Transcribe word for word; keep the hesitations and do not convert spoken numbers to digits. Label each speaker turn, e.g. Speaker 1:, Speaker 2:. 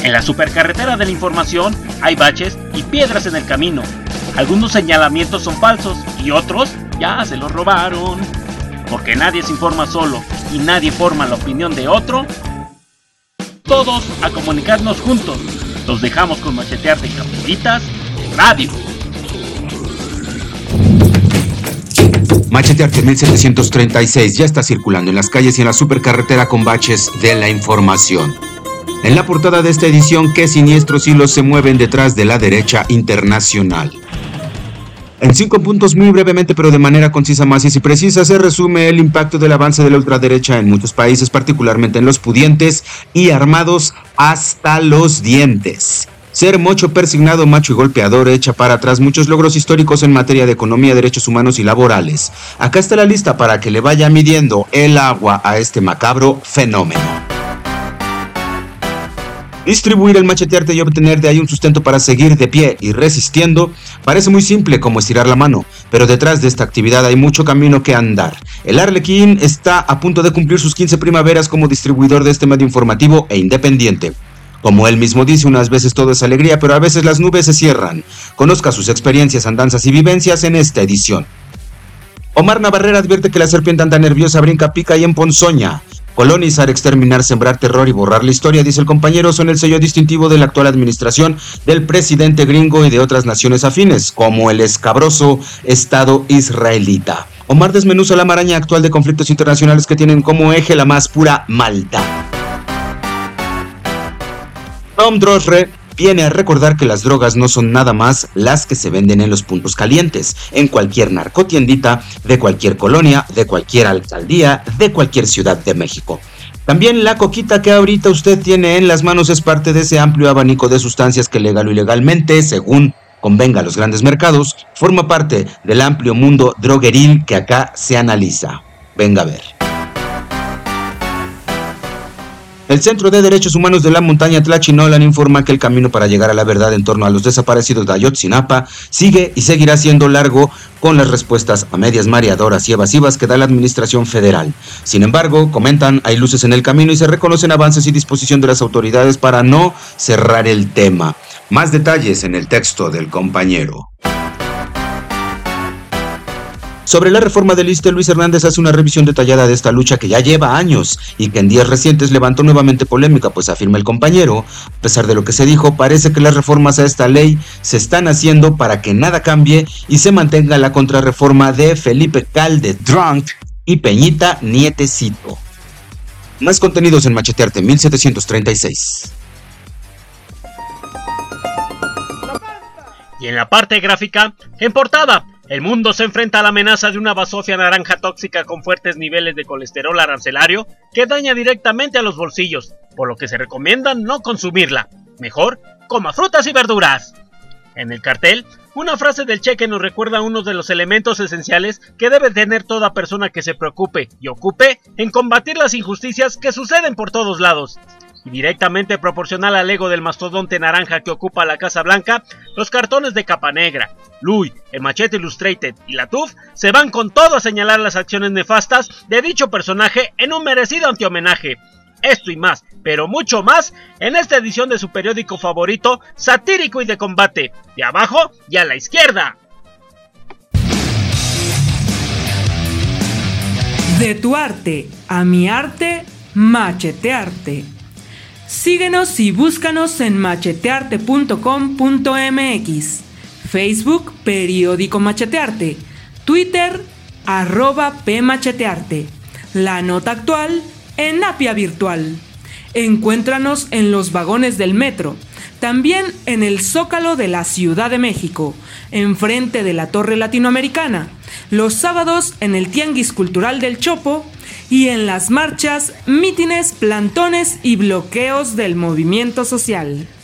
Speaker 1: En la supercarretera de la información hay baches y piedras en el camino. Algunos señalamientos son falsos y otros ya se los robaron. Porque nadie se informa solo y nadie forma la opinión de otro. Todos a comunicarnos juntos. Los dejamos con Machetear de Capuritas Radio.
Speaker 2: Machetearte mil setecientos treinta y seis ya está circulando en las calles y en la supercarretera con baches de la información. En la portada de esta edición, qué siniestros hilos se mueven detrás de la derecha internacional. En cinco puntos muy brevemente, pero de manera concisa, maciza y precisa, se resume el impacto del avance de la ultraderecha en muchos países, particularmente en los pudientes y armados hasta los dientes. Ser mocho, persignado, macho y golpeador echa para atrás muchos logros históricos en materia de economía, derechos humanos y laborales. Acá está la lista para que le vaya midiendo el agua a este macabro fenómeno. Distribuir el machetearte y obtener de ahí un sustento para seguir de pie y resistiendo parece muy simple como estirar la mano, pero detrás de esta actividad hay mucho camino que andar. El Arlequín está a punto de cumplir sus quince primaveras como distribuidor de este medio informativo e independiente. Como él mismo dice, unas veces todo es alegría, pero a veces las nubes se cierran. Conozca sus experiencias, andanzas y vivencias en esta edición. Omar Navarrete advierte que la serpiente anda nerviosa, brinca, pica y emponzoña. Colonizar, exterminar, sembrar terror y borrar la historia, dice el compañero, son el sello distintivo de la actual administración del presidente gringo y de otras naciones afines, como el escabroso Estado israelita. Omar desmenuza la maraña actual de conflictos internacionales que tienen como eje la más pura maldad. Tom Drosre viene a recordar que las drogas no son nada más las que se venden en los puntos calientes, en cualquier narcotiendita, de cualquier colonia, de cualquier alcaldía, de cualquier ciudad de México. También la coquita que ahorita usted tiene en las manos es parte de ese amplio abanico de sustancias que legal o ilegalmente, según convenga a los grandes mercados, forma parte del amplio mundo drogueril que acá se analiza. Venga a ver. El Centro de Derechos Humanos de la Montaña Tlachinolan informa que el camino para llegar a la verdad en torno a los desaparecidos de Ayotzinapa sigue y seguirá siendo largo con las respuestas a medias mareadoras y evasivas que da la administración federal. Sin embargo, comentan, hay luces en el camino y se reconocen avances y disposición de las autoridades para no cerrar el tema. Más detalles en el texto del compañero. Sobre la reforma del I S S S T E, Luis Hernández hace una revisión detallada de esta lucha que ya lleva años y que en días recientes levantó nuevamente polémica, pues afirma el compañero, a pesar de lo que se dijo, parece que las reformas a esta ley se están haciendo para que nada cambie y se mantenga la contrarreforma de Felipe Calde Drunk y Peñita Nietecito. Más contenidos en Machetearte mil setecientos treinta y seis.
Speaker 1: Y en la parte gráfica, en portada, el mundo se enfrenta a la amenaza de una basofia naranja tóxica con fuertes niveles de colesterol arancelario que daña directamente a los bolsillos, por lo que se recomienda no consumirla. Mejor, coma frutas y verduras. En el cartel, una frase del cheque nos recuerda uno de los elementos esenciales que debe tener toda persona que se preocupe y ocupe en combatir las injusticias que suceden por todos lados. Y directamente proporcional al ego del mastodonte naranja que ocupa la Casa Blanca, los cartones de Capa Negra, Louis, el Machete Illustrated y la T U F se van con todo a señalar las acciones nefastas de dicho personaje en un merecido antihomenaje. Esto y más, pero mucho más, en esta edición de su periódico favorito, satírico y de combate, de abajo y a la izquierda.
Speaker 3: De tu arte a mi arte, Machetearte. Síguenos y búscanos en machetearte punto com punto m x, Facebook, Periódico Machetearte, Twitter, arroba pmachetearte, La Nota Actual, en Apia Virtual. Encuéntranos en los vagones del metro, también en el Zócalo de la Ciudad de México, enfrente de la Torre Latinoamericana, los sábados en el Tianguis Cultural del Chopo, y en las marchas, mítines, plantones y bloqueos del movimiento social.